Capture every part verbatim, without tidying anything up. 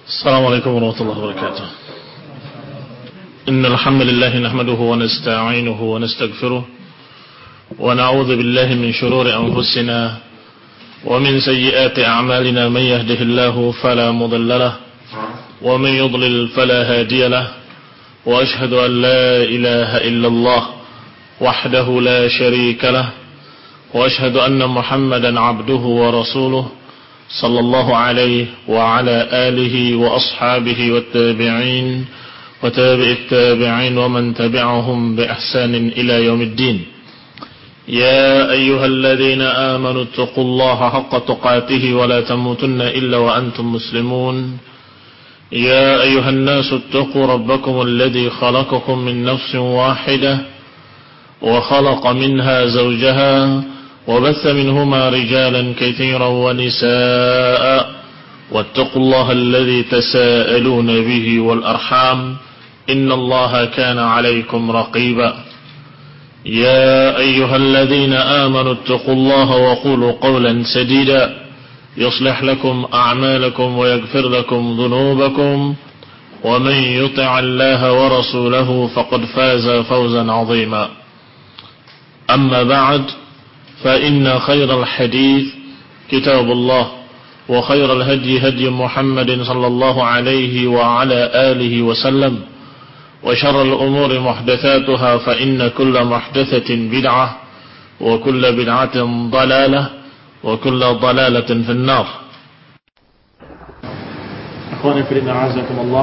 السلام عليكم ورحمة الله وبركاته. إن الحمد لله نحمده ونستعينه ونستغفره ونعوذ بالله من شرور أنفسنا ومن سيئات أعمالنا. من يهده الله فلا مضل له ومن يضلل فلا هادي له وأشهد أن لا إله إلا الله وحده لا شريك له وأشهد أن محمدا عبده ورسوله صلى الله عليه وعلى آله وأصحابه والتابعين وتابع التابعين ومن تبعهم بإحسان إلى يوم الدين. يا أيها الذين آمنوا اتقوا الله حق تقاته ولا تموتن إلا وأنتم مسلمون. يا أيها الناس اتقوا ربكم الذي خلقكم من نفس واحدة وخلق منها زوجها وبث منهما رجالا كثيرا ونساء واتقوا الله الذي تساءلون به والأرحام إن الله كان عليكم رقيبا. يا أيها الذين آمنوا اتقوا الله وقولوا قولا سديدا يصلح لكم أعمالكم ويغفر لكم ذنوبكم ومن يطع الله ورسوله فقد فاز فوزا عظيما. أما بعد فإن خير الحديث كتاب الله وخير الهدي هدي محمد صلى الله عليه وعلى آله وسلم وشر الأمور محدثاتها فإن كل محدثة بدعة وكل بدعة ضلالة وكل ضلالة في النار. Akhwani fillah azakumullah,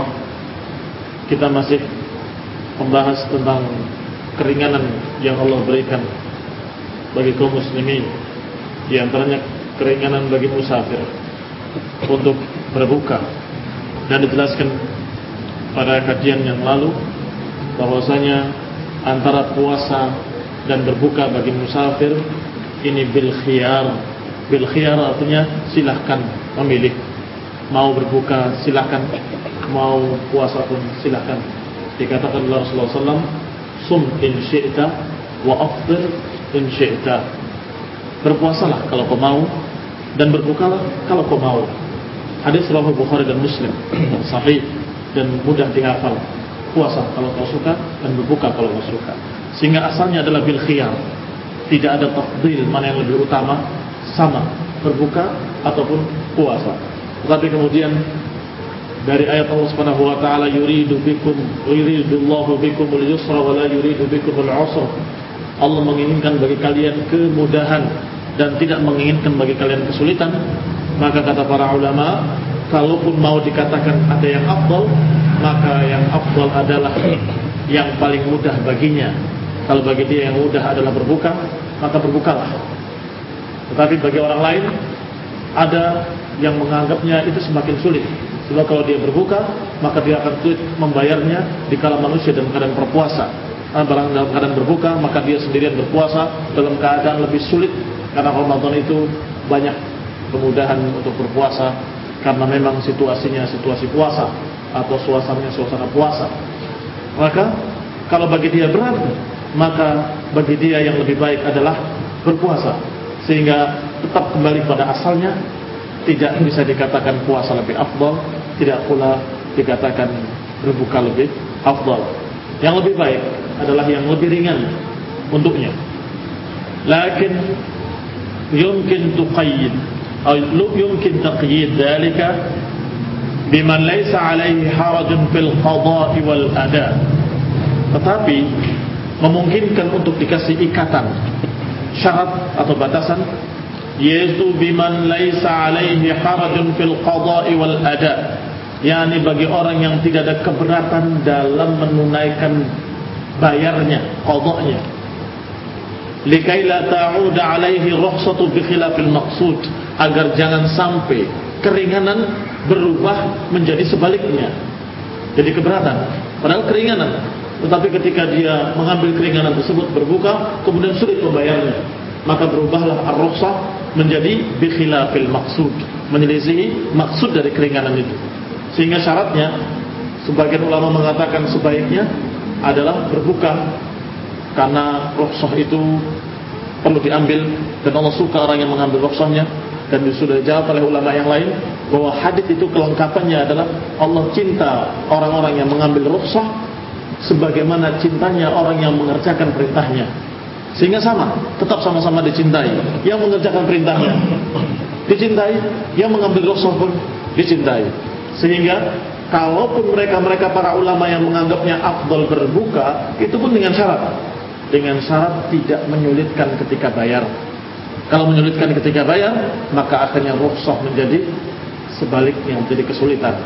kita masih membahas tentang keringanan yang Allah berikan bagi kaum muslimin, di antaranya keringanan bagi musafir untuk berbuka. Dan dijelaskan pada kajian yang lalu bahwasanya antara puasa dan berbuka bagi musafir ini bil khiyar. Bil khiyar artinya silahkan memilih, mau berbuka silahkan, mau puasa pun silahkan. Dikatakan oleh Rasulullah sallallahu alaihi wasallam, sum in syi'ta wa afdir in syi'ta. Berpuasalah kalau kau mau dan berbukalah kalau kau mau. Hadis riwayat Bukhari dan Muslim, sahih dan mudah dihafal. Puasa kalau kau suka dan berbuka kalau kau suka. Sehingga asalnya adalah bil khiyar. Tidak ada tafdil mana yang lebih utama, sama berbuka ataupun puasa. Tetapi kemudian dari ayat Allah Subhanahu wa taala, yuridu bikum yuridullahu bikumul yusra wa la yuridu bikumul usra. Allah menginginkan bagi kalian kemudahan dan tidak menginginkan bagi kalian kesulitan. Maka kata para ulama, kalaupun mau dikatakan ada yang afdal, maka yang afdal adalah yang paling mudah baginya. Kalau bagi dia yang mudah adalah berbuka, maka berbukalah. Tetapi bagi orang lain ada yang menganggapnya itu semakin sulit. Sebab kalau dia berbuka, maka dia akan sulit membayarnya dikala manusia dalam keadaan berpuasa. Barang dalam keadaan berbuka, maka dia sendirian berpuasa dalam keadaan lebih sulit. Karena Ramadan itu banyak kemudahan untuk berpuasa, karena memang situasinya situasi puasa atau suasananya suasana puasa. Maka kalau bagi dia berat, maka bagi dia yang lebih baik adalah berpuasa. Sehingga tetap kembali pada asalnya, tidak bisa dikatakan puasa lebih afdal, tidak pula dikatakan berbuka lebih afdal. Yang lebih baik adalah yang lebih ringan untuknya. Lakin yumkin tuqayyid atau yumkin taqyid dzalika biman laysa alaihi harajun fil qada'i wal ada. Tetapi memungkinkan untuk dikasih ikatan, syarat atau batasan, yaitu biman laysa alaihi harajun fil qada'i wal ada, yakni bagi orang yang tidak ada keberatan dalam menunaikan bayarnya, qada'nya, likai la ta'uda alaihi rukhsatu bi khilafil maqsud, agar jangan sampai keringanan berubah menjadi sebaliknya, jadi keberatan padahal keringanan. Tetapi ketika dia mengambil keringanan tersebut berbuka, kemudian sulit membayarnya, maka berubahlah ar-rukhsah menjadi bi khilafil maqsud, menyelisihi maksud dari keringanan itu. Sehingga syaratnya, sebagian ulama mengatakan sebaiknya adalah berbuka, karena rukhsah itu perlu diambil dan Allah suka orang yang mengambil rukhsahnya. Dan sudah dijawab oleh ulama yang lain, bahwa hadis itu kelengkapannya adalah Allah cinta orang-orang yang mengambil rukhsah sebagaimana cintanya orang yang mengerjakan perintahnya. Sehingga sama, tetap sama-sama dicintai. Yang mengerjakan perintahnya dicintai, yang mengambil rukhsah pun dicintai. Sehingga kalaupun mereka-mereka para ulama yang menganggapnya afdal berbuka, itu pun dengan syarat, dengan syarat tidak menyulitkan ketika bayar. Kalau menyulitkan ketika bayar, maka akhirnya rukhsah menjadi sebaliknya, menjadi kesulitan.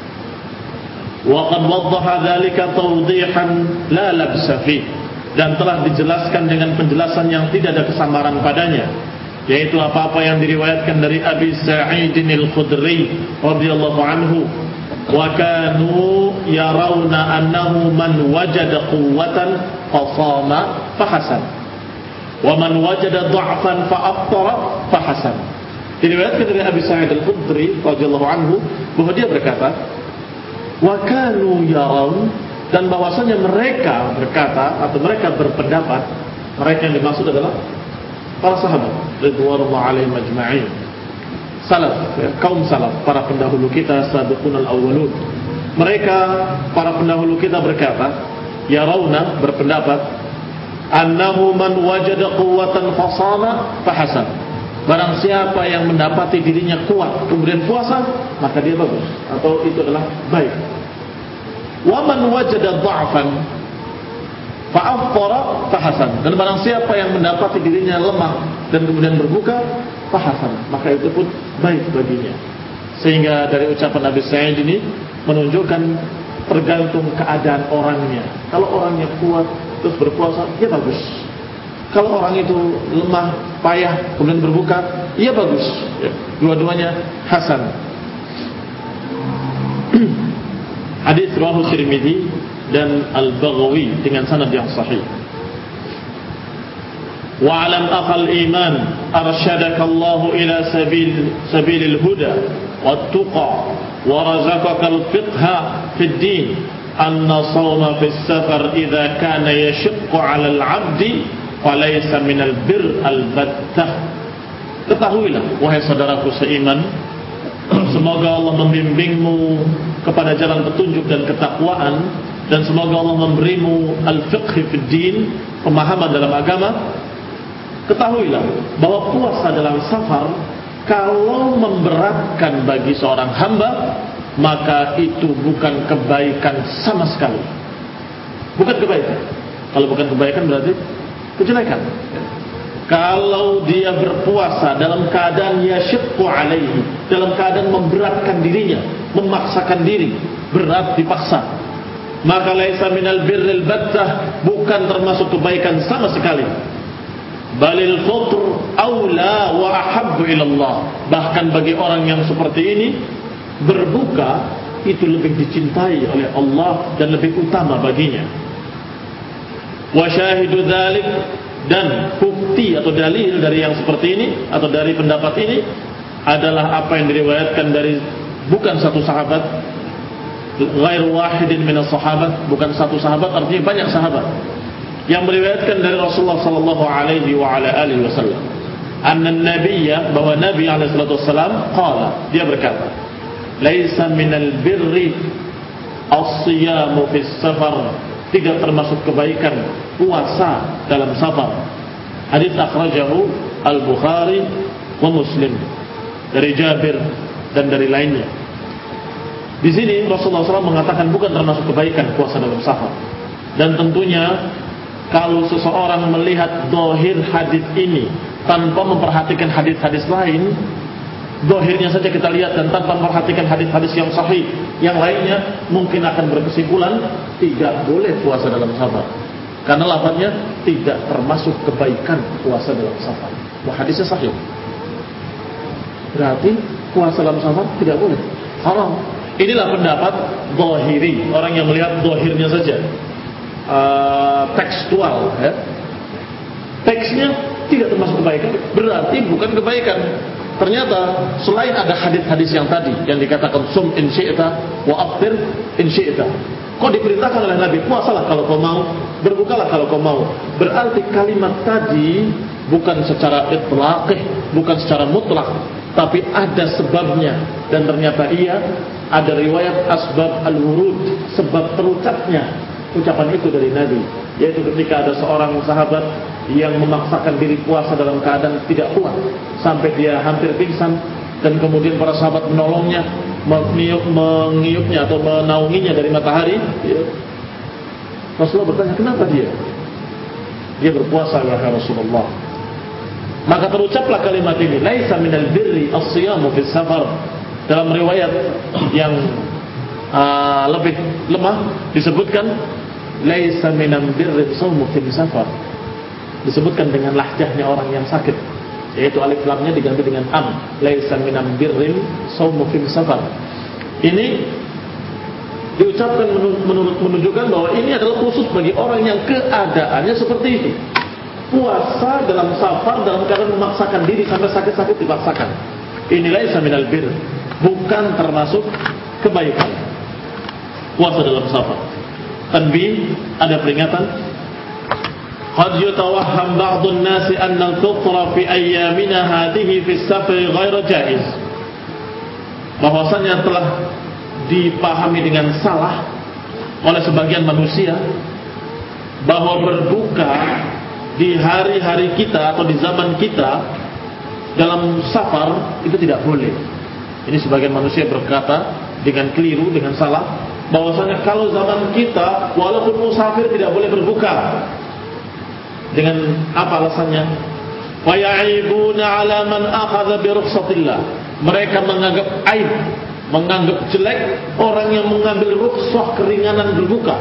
Wa qad waddaha dzalika tawdihan la labsa fi, dan telah dijelaskan dengan penjelasan yang tidak ada kesamaran padanya, yaitu apa-apa yang diriwayatkan dari Abi Sa'id al-Khudri radhiyallahu anhu, wa kanu yarawna annahu man wajada quwwatan fasama fahasan wa man wajada dha'fan fa'aftara fahasan. Diriwayatkan dari Abi Sa'id al-Khudri radhiyallahu anhu bahwa dia berkata, wa kanu yarawna, dan bahwasanya mereka berkata atau mereka berpendapat, mereka yang dimaksud adalah para sahabat radhiyallahu alaihim ajma'in, salaf, ya, kaum salaf, para pendahulu kita, sabiqunal awwalun. Mereka para pendahulu kita berkata, yarawna, berpendapat, annahu man wajada quwwatan fasama fahasan, barang siapa yang mendapati dirinya kuat kemudian puasa, maka dia bagus atau itu adalah baik. Wa man wajada dha'fan fa'aftara fahasan, dan barang siapa yang mendapati dirinya lemah dan kemudian berbuka, fahasan, maka itu pun baik baginya. Sehingga dari ucapan Nabi Sa'id ini menunjukkan tergantung keadaan orangnya. Kalau orangnya kuat terus berpuasa, ya bagus. Kalau orang itu lemah, payah, kemudian berbuka, ya bagus, ya, dua-duanya hasan. Hadis riwayat Tirmidzi dan Al-Baghawi dengan sanad yang sahih. Wa alam akhal iman arsyadaka Allah ila sabil sabilil huda wat tuqa wa razaqaka al-fiqha fid din, anna shawma fis safar idza kana yashqu 'ala al-'abdi falaysa min al-birr al-battah. Ketahuilah wahai saudaraku seiman, semoga Allah membimbingmu kepada jalan petunjuk dan ketakwaan, dan semoga Allah memberimu al-fiqh fid din, pemahaman dalam agama. Ketahuilah bahwa puasa dalam safar kalau memberatkan bagi seorang hamba, maka itu bukan kebaikan sama sekali. Bukan kebaikan. Kalau bukan kebaikan berarti kejelekan. Kalau dia berpuasa dalam keadaan yashiqqu alaihi, dalam keadaan memberatkan dirinya, memaksakan diri, berat dipaksa, maka laisa minal birril battah, bukan termasuk kebaikan sama sekali. Balil fitr aula wa ahabbu ilallah, bahkan bagi orang yang seperti ini, berbuka itu lebih dicintai oleh Allah dan lebih utama baginya. Wa syahidu dzalik, dan bukti atau dalil dari yang seperti ini atau dari pendapat ini adalah apa yang diriwayatkan dari bukan satu sahabat, ghairu wahidin minas sahabat, bukan satu sahabat, artinya banyak sahabat yang meriwayatkan dari Rasulullah sallallahu alaihi wa ala alihi wasallam, anna nabiyya, bahwa Nabi alaihi salatu wasallam qala, dia berkata, laisa minal birri as-siyamu fis safar, tidak termasuk kebaikan puasa dalam safar. Hadis akhrajahu Al-Bukhari wa Muslim dari Jabir dan dari lainnya. Di sini Rasulullah shallallahu alaihi wasallam mengatakan bukan termasuk kebaikan puasa dalam safar. Dan tentunya kalau seseorang melihat zahir hadis ini tanpa memperhatikan hadis-hadis lain, zahirnya saja kita lihat dan tanpa memperhatikan hadis-hadis yang sahih yang lainnya, mungkin akan berkesimpulan tidak boleh puasa dalam safar, karena lafaznya tidak termasuk kebaikan puasa dalam safar. Wah, hadisnya sahih, berarti puasa dalam safar tidak boleh, haram. Inilah pendapat zahiri, orang yang melihat zahirnya saja, uh, tekstual, ya. Teksnya tidak termasuk kebaikan, berarti bukan kebaikan. Ternyata selain ada hadis-hadis yang tadi yang dikatakan sum in syi'ta wa aftir in syi'ta, kok diperintahkan oleh Nabi puasalah kalau kau mau, berbukalah kalau kau mau. Berarti kalimat tadi bukan secara itlaqih, bukan secara mutlak, tapi ada sebabnya, dan ternyata iya ada riwayat asbab al-wurud, sebab terucapnya ucapan itu dari Nabi, yaitu ketika ada seorang sahabat yang memaksakan diri puasa dalam keadaan tidak kuat sampai dia hampir pingsan, dan kemudian para sahabat menolongnya, meniup, mengiupnya atau menaunginya dari matahari. Ya. Rasulullah bertanya, kenapa dia? Dia berpuasa, wahai Rasulullah. Maka terucaplah kalimat ini, laisa minal birri as-siyamu fis safar. Dalam riwayat yang uh, lebih lemah disebutkan laisa minal birri as-sawmu fis safar. Disebutkan dengan lahjahnya orang yang sakit, yaitu alif lamnya diganti dengan am, laisa minal birri as-sawmu fis safar. Ini diucapkan menurut menunjukkan bahwa ini adalah khusus bagi orang yang keadaannya seperti itu. Puasa dalam safar, dalam keadaan memaksakan diri sampai sakit-sakit dipaksakan. Ini laisa minal bir, bukan termasuk kebaikan. Puasa dalam safar. Tanbih, ada peringatan. Qad yatawahham ba'dun nasi anna al-fitra fi ayyamina hadhihi fi as-safar ghairu jaiz. Bahwasanya telah dipahami dengan salah oleh sebagian manusia bahwa berbuka di hari-hari kita atau di zaman kita dalam safar itu tidak boleh. Ini sebagian manusia berkata dengan keliru, dengan salah, bahwasanya kalau zaman kita walaupun musafir tidak boleh berbuka. Dengan apa alasannya? Wa ya'ibuna 'ala man akhadha bi rukhsatillah. Mereka menganggap aib, menganggap jelek orang yang mengambil rukhsah keringanan berbuka.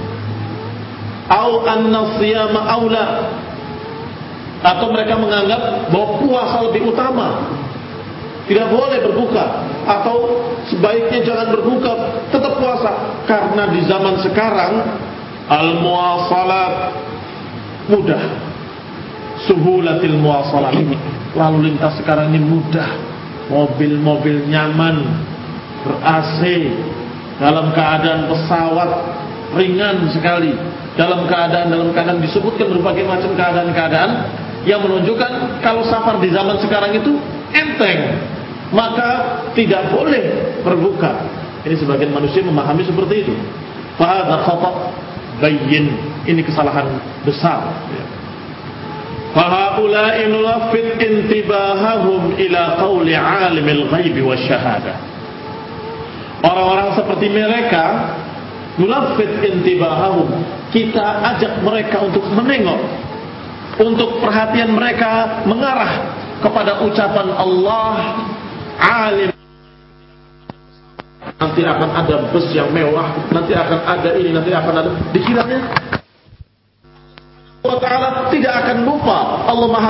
Au anna siyama aula, atau mereka menganggap bahwa puasa lebih utama, tidak boleh berbuka, atau sebaiknya jangan berbuka, tetap puasa. Karena di zaman sekarang al-muwasalat mudah, suhulatil muwasalat, lalu lintas sekarang ini mudah, mobil-mobil nyaman, ber-A C, dalam keadaan pesawat ringan sekali, dalam keadaan dalam keadaan disebutkan berbagai macam keadaan-keadaan yang menunjukkan kalau safar di zaman sekarang itu enteng, maka tidak boleh berbuka. Ini sebagian manusia memahami seperti itu. Fahadha khata' bayyin, ini kesalahan besar. Fahaula'i nulaffit intibahahum ila qawli 'alimil ghaibi wasyahadah. Orang-orang seperti mereka, nulaffit intibahahum, kita ajak mereka untuk menengok, untuk perhatian mereka mengarah kepada ucapan Allah, alim. Nanti akan ada bus yang mewah, nanti akan ada ini, nanti akan ada. Dikiranya Allah Ta'ala tidak akan lupa. Allah Maha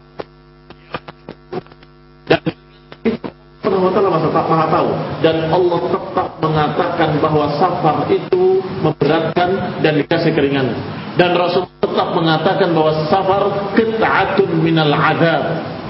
dan Allah Ta'ala Maha tahu. Dan Allah tetap mengatakan bahwa safar itu memberatkan dan dikasih keringanan. Dan Rasul tetap mengatakan bahwa safar qit'atun minal adab.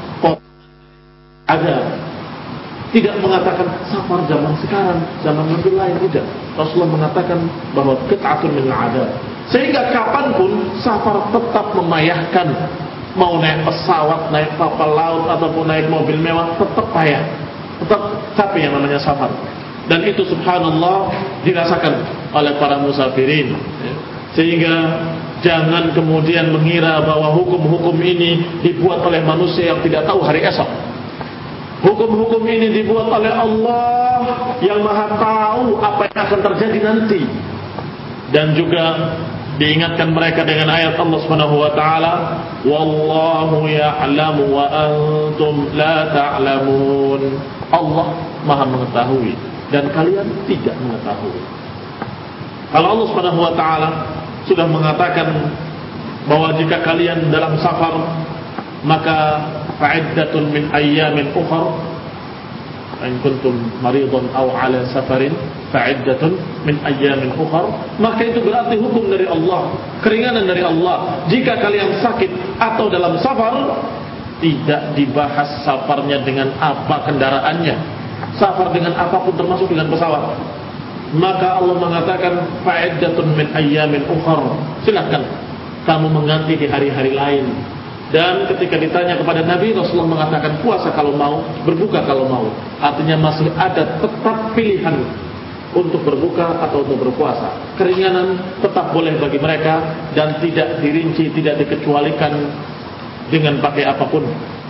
Adab. Tidak mengatakan safar zaman sekarang, zaman Nabi lain, tidak. Rasulullah mengatakan bahwa qit'atun minal adab. Sehingga kapanpun safar tetap memayahkan. Mau naik pesawat, naik kapal laut ataupun naik mobil mewah, tetap payah, tetap capek yang namanya safar. Dan itu subhanallah dirasakan oleh para musafirin. Sehingga jangan kemudian mengira bahwa hukum-hukum ini dibuat oleh manusia yang tidak tahu hari esok. Hukum-hukum ini dibuat oleh Allah yang Maha tahu apa yang akan terjadi nanti. Dan juga diingatkan mereka dengan ayat Allah Subhanahu wa taala, wallahu ya'lamu wa antum la ta'lamun. Allah Maha mengetahui dan kalian tidak mengetahui. Kalau Allah Subhanahu wa taala sudah mengatakan bahwa jika kalian dalam safar, maka fa'iddatun min ayyamin ukhra, in kuntum maridun aw ala safarin fa'iddatun min ayyamin ukhra, maka itu berarti hukum dari Allah, keringanan dari Allah. Jika kalian sakit atau dalam safar, tidak dibahas safarnya dengan apa kendaraannya, safar dengan apapun termasuk dengan pesawat. Maka Allah mengatakan fa'iddatun min ayyamin ukhra, silakan kamu mengganti di hari-hari lain. Dan ketika ditanya kepada Nabi, Rasulullah mengatakan puasa kalau mau, berbuka kalau mau. Artinya masih ada tetap pilihan untuk berbuka atau untuk berpuasa. Keringanan tetap boleh bagi mereka dan tidak dirinci, tidak dikecualikan dengan pakai apapun.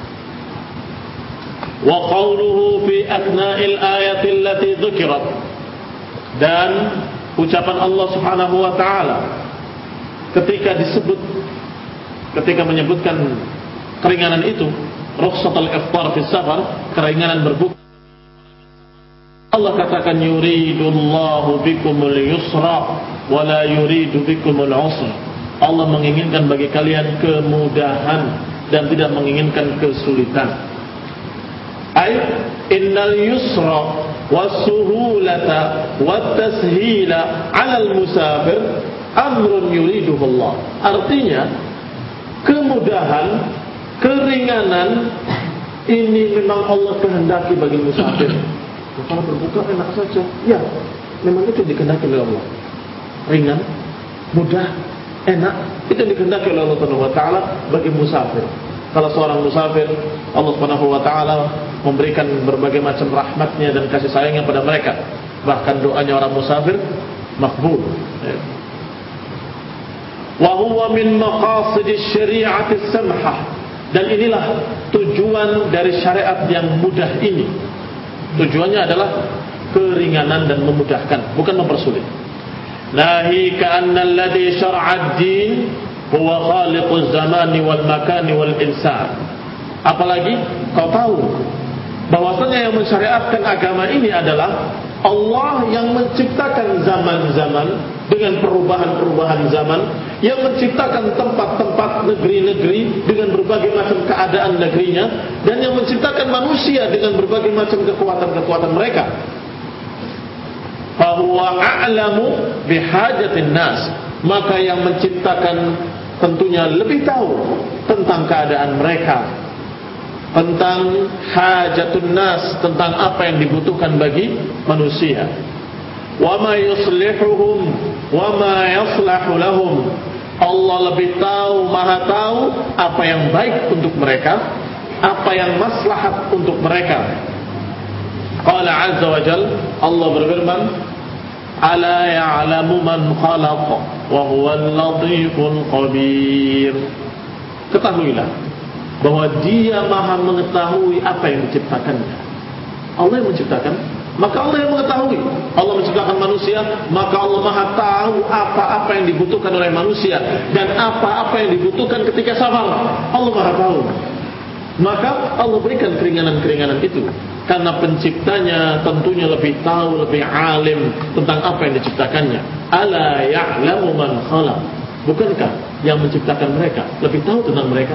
Wa qawluhu fi athna'il ayati allati dzukirat, dan ucapan Allah Subhanahu wa taala ketika disebut ketika menyebutkan keringanan itu, rukhsatul iftar fi safar, keringanan berbuka. Allah katakan yuridullahu bikumul yusra wa la yuridu bikumul usra. Allah menginginkan bagi kalian kemudahan dan tidak menginginkan kesulitan. Ay innal yusra was-suhulata wat-tashila 'alal musafir amrun yuriduhu Allah. Artinya kemudahan, keringanan ini memang Allah kehendaki bagi musafir. Kalau berbuka enak saja, ya memang itu dikehendaki oleh Allah. Ringan, mudah, enak, itu dikehendaki oleh Allah Subhanahu wa taala bagi musafir. Kalau seorang musafir, Allah Subhanahu wa taala memberikan berbagai macam rahmatnya dan kasih sayangnya pada mereka. Bahkan doanya orang musafir makbul. Wa huwa min maqasidis syari'atis samhah, dan inilah tujuan dari syariat yang mudah ini. Tujuannya adalah keringanan dan memudahkan, bukan mempersulit. Nahi ka'anna alladhi syar'a ad-din huwa khaliquz zamani wal makani wal insan. Apalagi kau tahu bahwasanya yang mensyariatkan agama ini adalah Allah yang menciptakan zaman-zaman dengan perubahan-perubahan zaman, yang menciptakan tempat-tempat negeri-negeri dengan berbagai macam keadaan negerinya, dan yang menciptakan manusia dengan berbagai macam kekuatan-kekuatan mereka. Fahuwa a'lamu bihajatin nas, maka yang menciptakan tentunya lebih tahu tentang keadaan mereka, tentang hajatun nas, tentang apa yang dibutuhkan bagi manusia. Wa ma yuslihuhum wa ma yaslahu lahum, Allah lebih tahu, maha tahu apa yang baik untuk mereka, apa yang maslahat untuk mereka. Qala azza wa jalla, Allah berfirman, ala ya'lamu man khalaqa wa huwal latiful khabir. Ketahuilah bahwa Dia maha mengetahui apa yang diciptakannya. Allah yang menciptakan, maka Allah yang mengetahui. Allah menciptakan manusia, maka Allah maha tahu apa-apa yang dibutuhkan oleh manusia dan apa-apa yang dibutuhkan ketika safar. Allah maha tahu. Maka Allah berikan keringanan-keringanan itu, karena penciptanya tentunya lebih tahu, lebih alim tentang apa yang diciptakannya. Ala ya'lamu man khalaq, bukankah yang menciptakan mereka lebih tahu tentang mereka?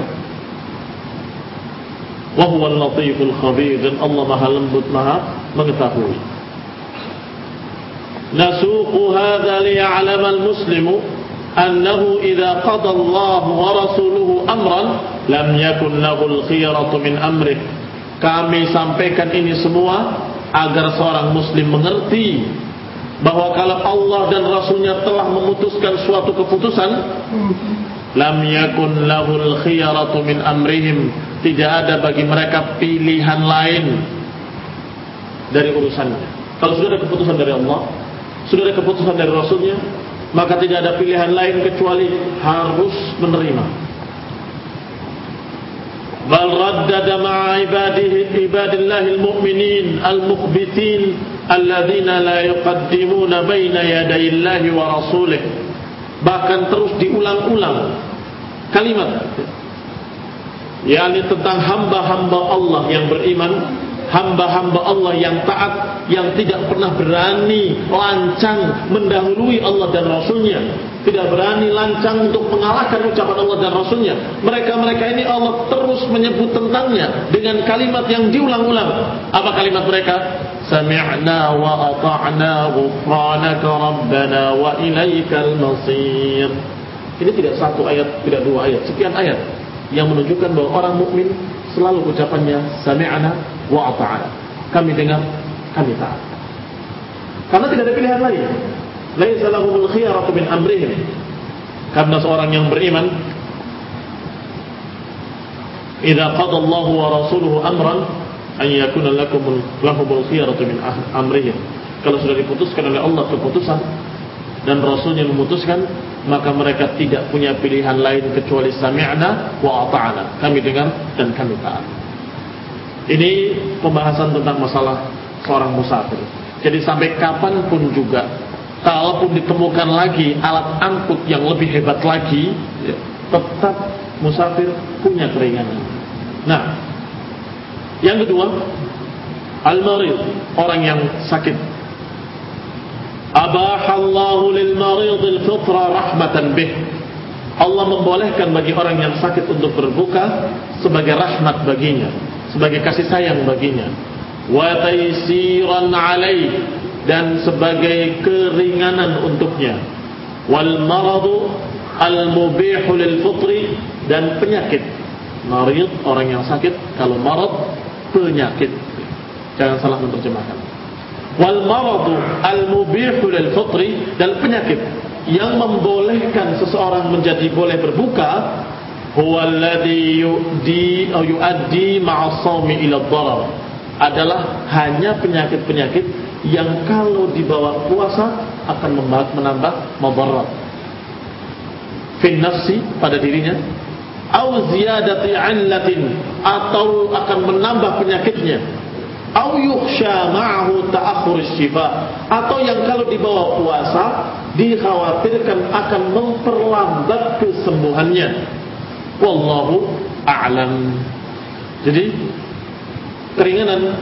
Wa huwal latiful khabir, dan Allah maha lembut, maha mengetahui. Nasuqu hadza liya'lama al-muslimu annahu idza qada Allah wa rasuluhu amran lam yakun lahul khiyaratu min amrih. Kami sampaikan ini semua agar seorang muslim mengerti bahwa kalau Allah dan Rasulnya telah memutuskan suatu keputusan, lam yakun lahul khiyaratu min amrihim, tidak ada bagi mereka pilihan lain dari urusannya. Kalau sudah ada keputusan dari Allah, sudah ada keputusan dari Rasulnya, maka tidak ada pilihan lain kecuali harus menerima. Bal raddada ma'a ibadihi ibadillahil mu'minin al-mukhbitin alladzina la yuqaddimuna baina yadayillahi wa rasulih. Bahkan terus diulang-ulang kalimat, yakni tentang hamba-hamba Allah yang beriman, hamba-hamba Allah yang taat, yang tidak pernah berani lancang mendahului Allah dan Rasulnya, tidak berani lancang untuk mengalahkan ucapan Allah dan Rasulnya. Mereka-mereka ini Allah terus menyebut tentangnya dengan kalimat yang diulang-ulang. Apa kalimat mereka? Sami'na wa ata'na ghufranaka rabbana wa ilaikal masir. Ini tidak satu ayat, tidak dua ayat, sekian ayat yang menunjukkan bahwa orang mukmin selalu ucapannya sami'na wa ata'na. Kami dengar, kami taat. Karena tidak ada pilihan lain. Laisa lahumul khiyaratu min amrihim. Karena seorang yang beriman idza qada Allahu wa rasuluhu amran an yakuna lakum lahumul khiyaratu min amrihim. Kalau sudah diputuskan oleh Allah keputusan dan Rasulnya memutuskan, maka mereka tidak punya pilihan lain kecuali sami'na wa ata'na, kami dengar dan kami taat. Ini pembahasan tentang masalah seorang musafir. Jadi sampai kapanpun juga, kalaupun ditemukan lagi alat angkut yang lebih hebat lagi, ya, tetap musafir punya keringanan. Nah, yang kedua, al-marid, orang yang sakit. Abahallahu lil maridil fitra rahmatan bih. Allah membolehkan bagi orang yang sakit untuk berbuka sebagai rahmat baginya, sebagai kasih sayang baginya. Wa taysiran alaih, dan sebagai keringanan untuknya. Wal maradu al mubihu lil fitri, dan penyakit. Marid, orang yang sakit. Kalau marad, penyakit. Jangan salah menerjemahkan. Wal maradu al mubihu lil fitri, dan penyakit yang membolehkan seseorang menjadi boleh berbuka, huwa alladhi yu'di aw yu'addi ma'a shaumi ila dharar, adalah hanya penyakit-penyakit yang kalau dibawa puasa akan menambah madarat fin nafsi, pada dirinya, au ziyadati 'illatin, atau akan menambah penyakitnya, au yukhsha ma'ahu ta'akhur asy-syifa, atau yang kalau dibawa puasa dikhawatirkan akan memperlambat kesembuhannya. Wallahu a'lam. Jadi keringanan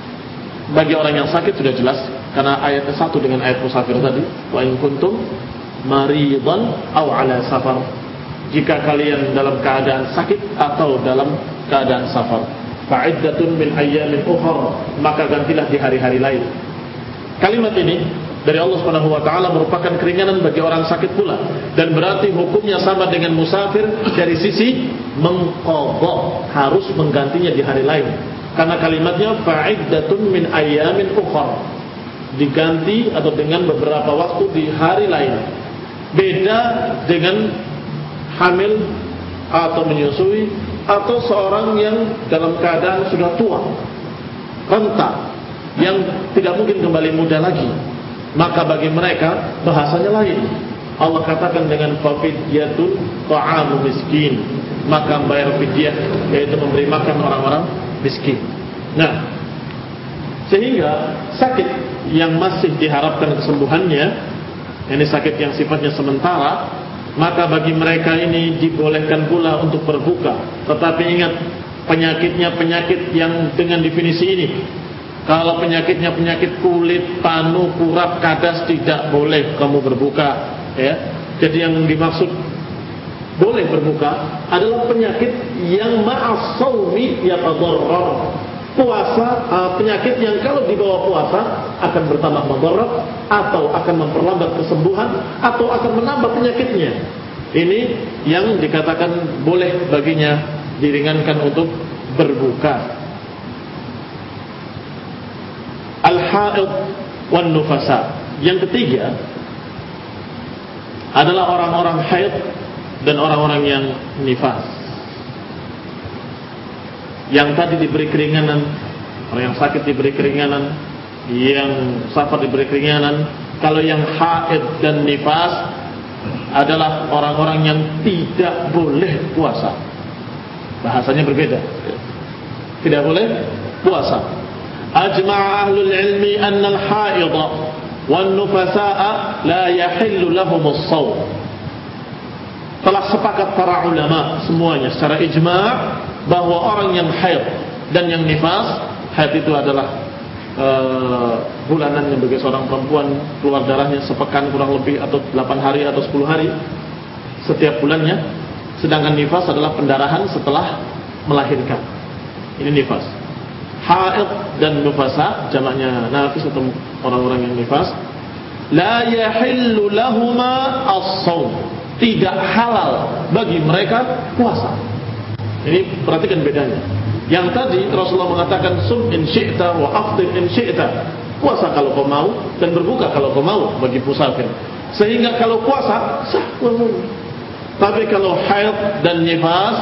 bagi orang yang sakit sudah jelas, karena ayat satu dengan ayat musafir tadi, wa in kuntum maridan aw ala safar, jika kalian dalam keadaan sakit atau dalam keadaan safar, fa'iddatun min ayyamin ukhra, maka gantilah di hari-hari lain. Kalimat ini dari Allah Subhanahu wa taala merupakan keringanan bagi orang sakit pula, dan berarti hukumnya sama dengan musafir dari sisi mengqadha, harus menggantinya di hari lain. Karena kalimatnya fa'iddatun min ayyamin ukhra, diganti atau dengan beberapa waktu di hari lain. Beda dengan hamil atau menyusui, atau seorang yang dalam keadaan sudah tua, renta, yang tidak mungkin kembali muda lagi. Maka bagi mereka bahasanya lain. Allah katakan dengan fafidyatun ta'amu miskin, maka bayar fidyah, yaitu memberi makan orang-orang miskin. Nah, sehingga sakit yang masih diharapkan kesembuhannya, ini sakit yang sifatnya sementara, maka bagi mereka ini dibolehkan pula untuk berbuka. Tetapi ingat, penyakitnya penyakit yang dengan definisi ini. Kalau penyakitnya penyakit kulit, panu, kurap, kadas, tidak boleh kamu berbuka, ya. Jadi yang dimaksud boleh berbuka adalah penyakit yang ma'as shaumi yatadarrar. Puasa, uh, penyakit yang kalau dibawa puasa akan bertambah madarat, atau akan memperlambat kesembuhan, atau akan menambah penyakitnya. Ini yang dikatakan boleh baginya diringankan untuk berbuka. Al-haid wan nufasa. Yang ketiga adalah orang-orang haid dan orang-orang yang nifas. Yang tadi diberi keringanan, orang yang sakit diberi keringanan, yang safar diberi keringanan. Kalau yang haid dan nifas adalah orang-orang yang tidak boleh puasa. Bahasanya berbeda. Tidak boleh puasa. Ajma'a ahlul ilmi anna al-haidha wan nufasa'a la yahillu lahumus shaum. Telah sepakat para ulama semuanya secara ijma' bahwa orang yang haid dan yang nifas, haid itu adalah uh, bulanan yang bagi seorang perempuan keluar darahnya sepekan kurang lebih, atau delapan hari atau sepuluh hari setiap bulannya. Sedangkan nifas adalah pendarahan setelah melahirkan. Ini nifas. Haid dan nufasa, jamaknya nafis atau orang-orang yang nifas, la yahillu lahuma as-shaum, tidak halal bagi mereka puasa. Ini perhatikan bedanya. Yang tadi Rasulullah mengatakan sum in syi'ta wa aftir in syi'ta, puasa kalau kau mau dan berbuka kalau kau mau bagi musafir. Sehingga kalau puasa sah puasa. Tapi kalau haid dan nifas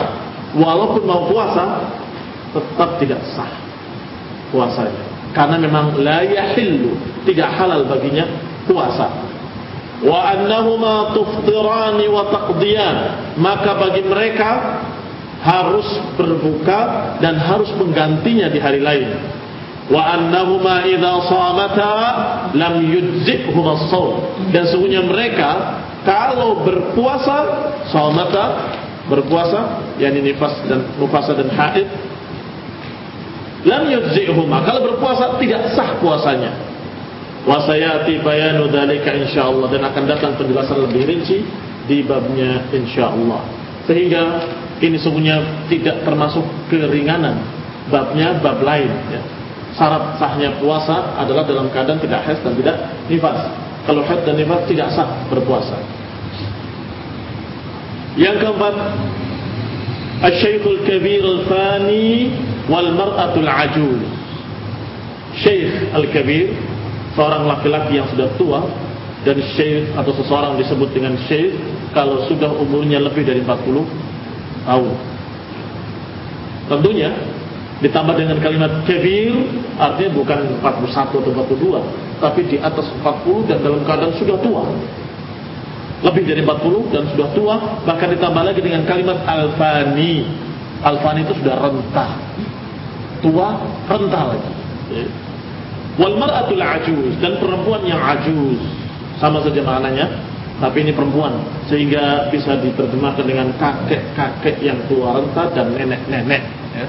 walaupun mau puasa tetap tidak sah puasanya, karena memang la yahillu, tidak halal baginya puasa. Wa annahuma tuftirani wa taqdiyan, maka bagi mereka harus berbuka dan harus menggantinya di hari lain. Wa annahuma idza shamata lam yujzihuma as-shaum, dan sesungguhnya mereka kalau berpuasa, shamata berpuasa, yakni nifas dan nufasa dan haid, lam yujzihuma, kalau berpuasa tidak sah puasanya. Wa sayati bayanu dzalika insyaallah, dan akan datang penjelasan lebih rinci di babnya insyaallah. Sehingga ini sebenarnya tidak termasuk keringanan, babnya bab lain ya. Syarat sahnya puasa adalah dalam keadaan tidak haid dan tidak nifas. Kalau haid dan nifas tidak sah berpuasa. Yang keempat, asy-syaikhul kabir al-fani wal mar'atul ajuz. Syekh al-kabir, seorang laki-laki yang sudah tua, dan syekh atau seseorang disebut dengan syekh kalau sudah umurnya lebih dari empat puluh tahun. Tentunya ditambah dengan kalimat kabir, artinya bukan empat puluh satu atau empat puluh dua, tapi di atas empat puluh dan dalam keadaan sudah tua. Lebih dari empat puluh dan sudah tua, bahkan ditambah lagi dengan kalimat al-fani. Al-fani itu sudah renta, tua, renta lagi. Wal mar'atul ajuz, dan perempuan yang ajuz, sama saja maknanya, tapi ini perempuan, sehingga bisa diterjemahkan dengan kakek-kakek yang tua renta dan nenek-nenek ya.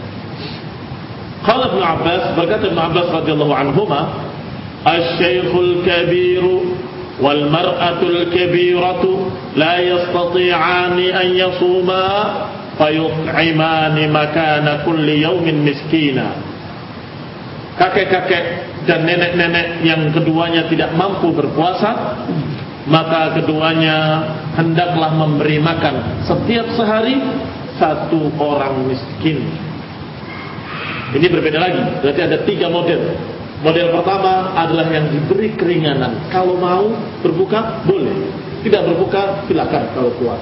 Qala Ibnu Abbas, berkata Ibnu Abbas radhiyallahu anhuma, asy-syaikhul kabiru wal mar'atul kabiratu la yastati'ani an yasuma fayut'imani makana kulli yawmin miskina. Kakek-kakek dan nenek-nenek yang keduanya tidak mampu berpuasa, maka keduanya hendaklah memberi makan setiap sehari satu orang miskin. Ini berbeda lagi, berarti ada tiga model. Model pertama adalah yang diberi keringanan, kalau mau berbuka boleh, tidak berbuka silakan kalau kuat.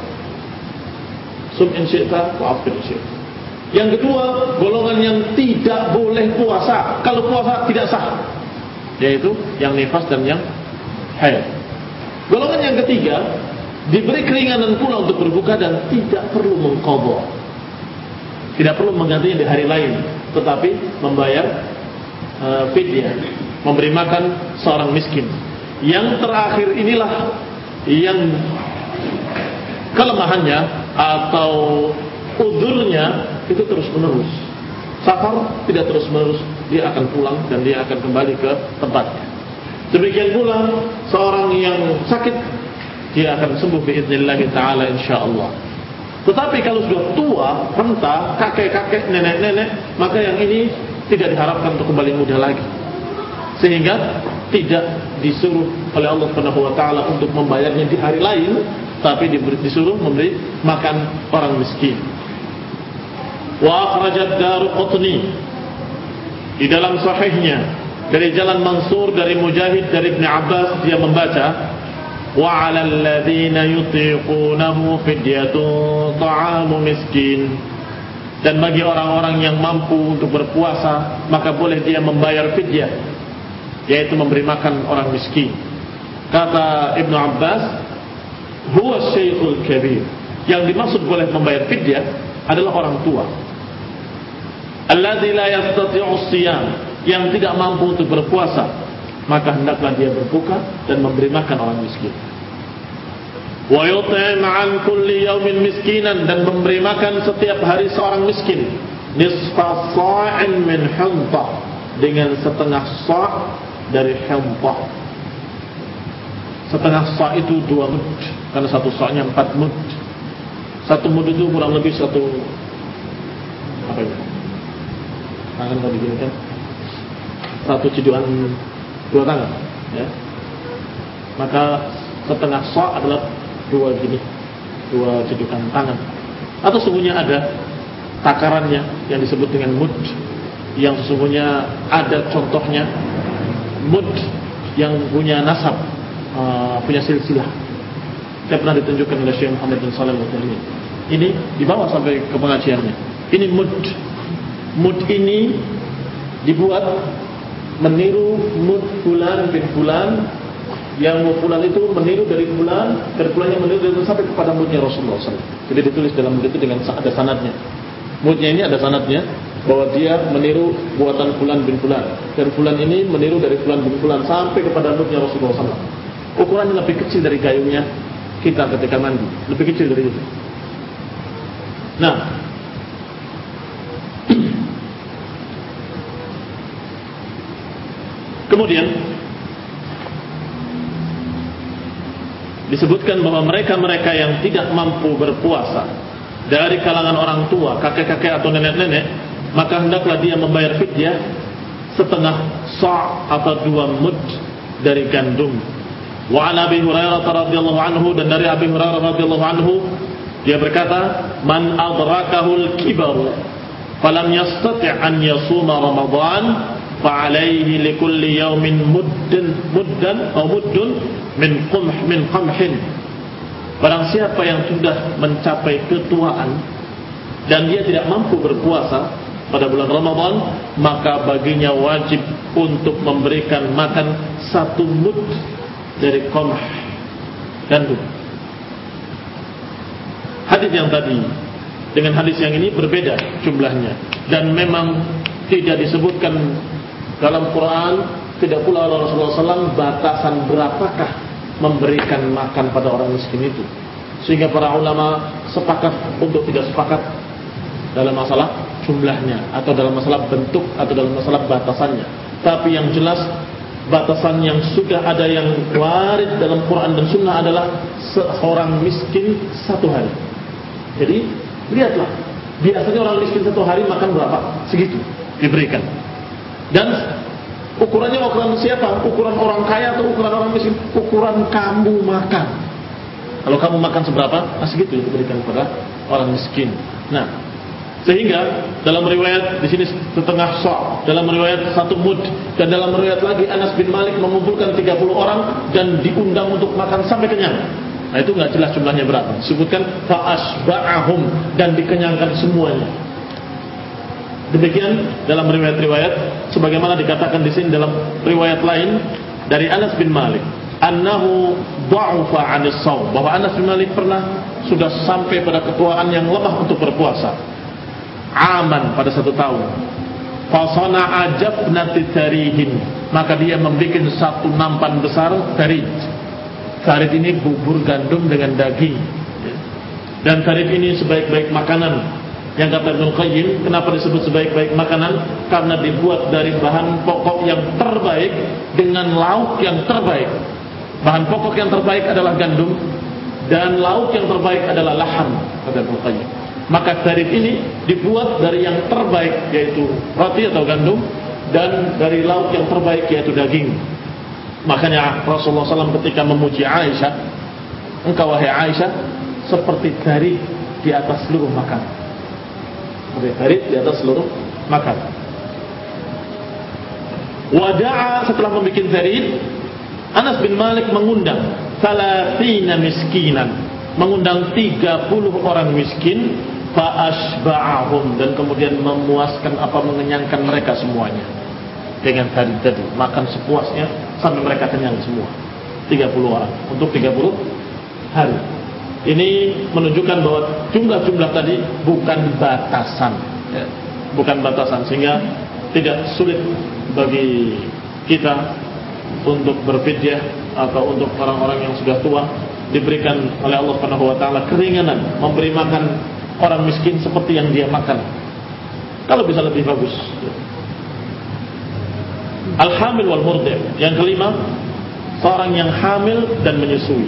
Sum in syi'ta wa aftir in syi'ta. Yang kedua, golongan yang tidak boleh puasa, kalau puasa tidak sah, yaitu yang nifas dan yang haid. Golongan yang ketiga, diberi keringanan pula untuk berbuka dan tidak perlu mengqadha, tidak perlu menggantinya di hari lain, tetapi membayar uh, fidyah, memberi makan seorang miskin. Yang terakhir inilah yang kelemahannya atau udurnya itu terus menerus. Safar tidak terus menerus, dia akan pulang dan dia akan kembali ke tempatnya. Demikian pula seorang yang sakit, dia akan sembuh biiznillah taala insyaallah. Tetapi kalau sudah tua, renta, kakek-kakek, nenek-nenek, maka yang ini tidak diharapkan untuk kembali muda lagi. Sehingga tidak disuruh oleh Allah Subhanahu wa taala untuk membayarnya di hari lain, tapi disuruh memberi makan orang miskin. Wa akhrajat Daruqutni di dalam sahihnya dari jalan Mansur dari Mujahid dari Ibnu Abbas, dia membaca wa 'alal ladzina yutiqunahu fidyatun ta'amu miskin, dan bagi orang-orang yang mampu untuk berpuasa maka boleh dia membayar fidyah, yaitu memberi makan orang miskin. Kata Ibnu Abbas, huwa syaikhul kabir, yang dimaksud boleh membayar fidyah adalah orang tua, alladzi la yastati'u shiyam, yang tidak mampu untuk berpuasa, maka hendaklah dia berbuka dan memberi makan orang miskin. Wa yut'im 'an kulli yawmin miskinan, dan memberi makan setiap hari seorang miskin, nisfa sa'in min hinta, dengan setengah sa' dari hinta. Setengah sa' itu dua mud, karena satu sa'-nya empat mud. Satu mud itu kurang lebih satu apa itu? Tangan kalau diginikan, satu cidukan dua tangan ya. Maka setengah sa' adalah dua gini, dua cedukan tangan. Atau sesungguhnya ada takarannya yang disebut dengan mud, yang sesungguhnya ada contohnya mud yang punya nasab, uh, punya silsilah. Saya pernah ditunjukkan oleh Syekh Muhammad bin Shalih Al-Utsaimin. Ini dibawa sampai ke pengajiannya. Ini mud. Mud ini dibuat meniru mud fulan bin fulan, yang fulan itu meniru dari fulan, dari fulan yang meniru dari sampai kepada mudnya Rasulullah shallallahu alaihi wasallam. Jadi ditulis dalam mud itu dengan ada sanadnya. Mudnya ini ada sanadnya bahwa dia meniru buatan fulan bin fulan, dan fulan ini meniru dari fulan bin fulan sampai kepada mudnya Rasulullah shallallahu alaihi wasallam. Ukurannya lebih kecil dari gayungnya kita ketika mandi, lebih kecil dari itu. Nah, kemudian disebutkan bahwa mereka-mereka yang tidak mampu berpuasa dari kalangan orang tua, kakek-kakek atau nenek-nenek, maka hendaklah dia membayar fidyah setengah sa' atau dua mud dari gandum. Wa an Abi Hurairah radhiyallahu anhu, dan dari Abi Hurairah radhiyallahu anhu dia berkata, man adrakahul kibaru falam yastati' an yasuma Ramadan fa alaihi likulli yawmin muddan muddan atau muddun min qumh min qamhin. Barang siapa yang sudah mencapai ketuaan dan dia tidak mampu berpuasa pada bulan Ramadan, maka baginya wajib untuk memberikan makan satu mud dari qamh gandum. Hadis yang tadi dengan hadis yang ini berbeda jumlahnya, dan memang tidak disebutkan dalam Quran, tidak pula oleh Rasulullah shallallahu alaihi wasallam batasan berapakah memberikan makan pada orang miskin itu, sehingga para ulama sepakat untuk tidak sepakat dalam masalah jumlahnya, atau dalam masalah bentuk, atau dalam masalah batasannya. Tapi yang jelas batasan yang sudah ada yang warid dalam Quran dan Sunnah adalah seorang miskin satu hari. Jadi lihatlah, biasanya orang miskin satu hari makan berapa? Segitu diberikan. Dan ukurannya ukuran siapa? Ukuran orang kaya atau ukuran orang miskin? Ukuran kamu makan. Kalau kamu makan seberapa, nah segitu diberikan kepada orang miskin. Nah, sehingga dalam riwayat di sini setengah sa', dalam riwayat satu mud, dan dalam riwayat lagi Anas bin Malik mengumpulkan tiga puluh orang dan diundang untuk makan sampai kenyang. Nah, itu enggak jelas jumlahnya berapa. Disebutkan fa asba'ahum, dan dikenyangkan semuanya. Demikian dalam riwayat-riwayat, sebagaimana dikatakan di sini dalam riwayat lain dari Anas bin Malik, annahu dha'afa 'anis shaum, bahwa Anas bin Malik pernah sudah sampai pada ketuaan yang lemah untuk berpuasa. Aman, pada satu tahun. Fa sana'a jabnati tarihin, maka dia membuat satu nampan besar tarid. Tarid ini bubur gandum dengan daging. Dan tarid ini sebaik-baik makanan. Yang kata Ibnu Qayyim, kenapa disebut sebaik-baik makanan? Karena dibuat dari bahan pokok yang terbaik dengan lauk yang terbaik. Bahan pokok yang terbaik adalah gandum, dan lauk yang terbaik adalah laham, kata Ibnu Qayyim. Maka tarid ini dibuat dari yang terbaik, yaitu roti atau gandum, dan dari lauk yang terbaik, yaitu daging. Makanya Rasulullah shallallahu alaihi wasallam ketika memuji Aisyah, engkau wahai Aisyah seperti tarid di atas seluruh makan. Tarid di atas seluruh makan. Wada'a, setelah membuat tarid, Anas bin Malik mengundang salatina miskinan, mengundang tiga puluh orang miskin, fa asba'ahum, dan kemudian memuaskan apa mengenyangkan mereka semuanya dengan tarid tadi, makan sepuasnya sampai mereka kenyang semua. tiga puluh orang untuk tiga puluh hari. Ini menunjukkan bahwa jumlah-jumlah tadi bukan batasan, ya, bukan batasan, sehingga tidak sulit bagi kita untuk berfidyah atau untuk orang-orang yang sudah tua diberikan oleh Allah Subhanahu wa taala keringanan memberi makan orang miskin seperti yang dia makan. Kalau bisa lebih bagus. Al-hamil wal murdi'. Yang kelima, seorang yang hamil dan menyusui.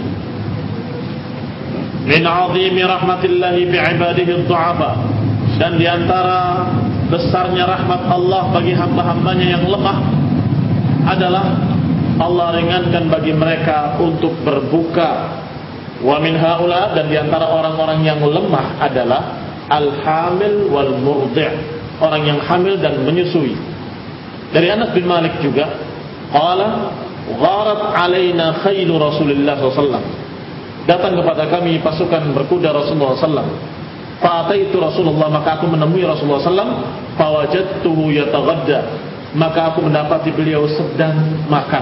Min 'azimi rahmatillahi bi'ibadihi ad-du'afa, dan diantara besarnya rahmat Allah bagi hamba-hambanya yang lemah adalah Allah ringankan bagi mereka untuk berbuka. Wa min haula, dan diantara orang-orang yang lemah adalah al-hamil wal murdi', orang yang hamil dan menyusui. Dari Anas bin Malik juga, qala gharat alaina khailu Rasulullah sallallahu alaihi wasallam, datang kepada kami pasukan berkuda Rasulullah sallallahu alaihi wasallam, Fa'ataitu Rasulullah, maka aku menemui Rasulullah sallallahu alaihi wasallam, fawajadtuhu yataghadda, maka aku mendapati beliau sedang makan.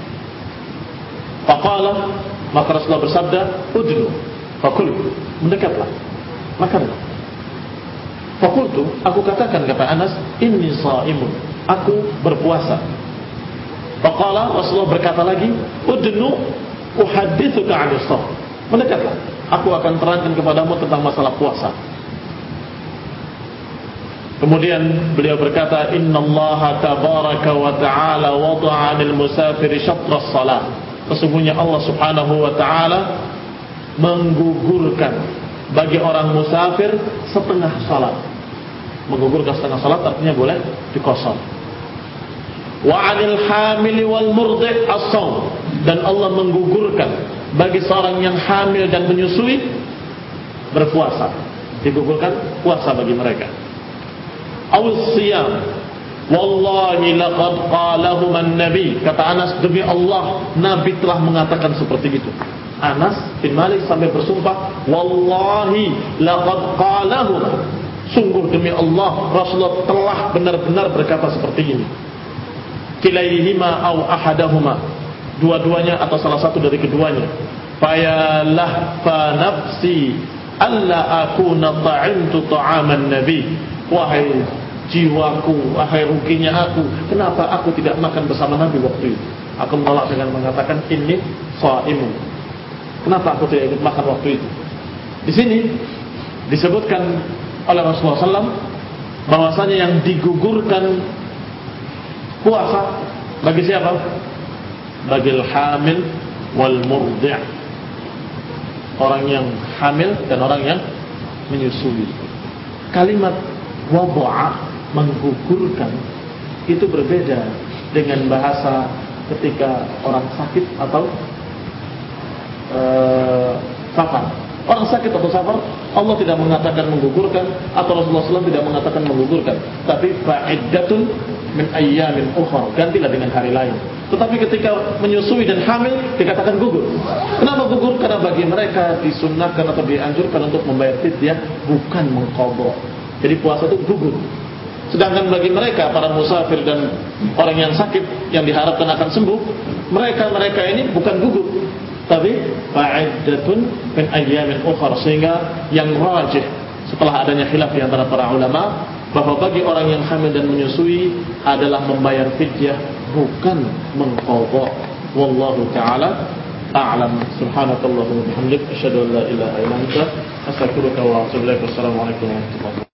Faqala, maka Rasulullah bersabda, udnu fakul, mendekatlah, makanlah. Faqultu, aku katakan, kata Anas, inni shaimun, aku berpuasa. Faqala, Rasulullah berkata lagi, udnu uhaddithuka 'anil shaum, mendekatlah, aku akan terangkan kepadamu tentang masalah puasa. Kemudian beliau berkata, innallaha tabaraka wa ta'ala wada'a 'anil musafiri syatra shalah, sesungguhnya Allah subhanahu wa ta'ala menggugurkan bagi orang musafir setengah salat. Menggugurkan setengah salat artinya boleh dikosor. Wa 'anil hamili wal murdi' as-shaum, dan Allah menggugurkan bagi seorang yang hamil dan menyusui berpuasa. Digugurkan puasa bagi mereka. Awis siyam, wallahi laqad qalahum an-nabi, kata Anas, demi Allah Nabi telah mengatakan seperti itu. Anas bin Malik sampai bersumpah, wallahi laqad qalahum, sungguh demi Allah Rasulullah telah benar-benar berkata seperti ini. Kilaihima aw ahadahuma, dua-duanya atau salah satu dari keduanya. Fayalah fa nafsi alla akuna ta'imtu ta'aman nabi, wahai jiwaku, wahai ruginya aku, kenapa aku tidak makan bersama Nabi waktu itu? Aku menolak dengan mengatakan inni shaimun. Kenapa aku tidak ikut makan waktu itu? Di sini disebutkan oleh Rasulullah sallallahu alaihi wasallam bahwasanya yang digugurkan puasa bagi siapa? Bagi al-hamil wal murdi', orang yang hamil dan orang yang menyusui. Kalimat wada'a, menggugurkan, itu berbeda dengan bahasa ketika orang sakit atau uh, safar. Orang sakit atau safar, Allah tidak mengatakan menggugurkan, atau Rasulullah sallallahu alaihi wasallam tidak mengatakan menggugurkan, tapi fa'iddatun min ayyamin ukhra, gantilah dengan hari lain. Tetapi ketika menyusui dan hamil dikatakan gugur. Kenapa gugur? Karena bagi mereka disunnahkan atau dianjurkan untuk membayar fidyah, bukan mengqadha. Jadi puasa itu gugur. Sedangkan bagi mereka para musafir dan orang yang sakit yang diharapkan akan sembuh, mereka-mereka ini bukan gugur, tapi fa'iddatun min ayyamin ukhra. Sehingga yang rajih setelah adanya khilaf di antara para ulama, bahwa bagi orang yang hamil dan menyusui adalah membayar fidyah, bukan mengqadha. Wallahu ta'ala a'lam. Subhanakallahumma wa bihamdika, asyhadu an la ilaha illa anta, astaghfiruka wa atubu ilaik. Wassalamu alaikum warahmatullahi wabarakatuh.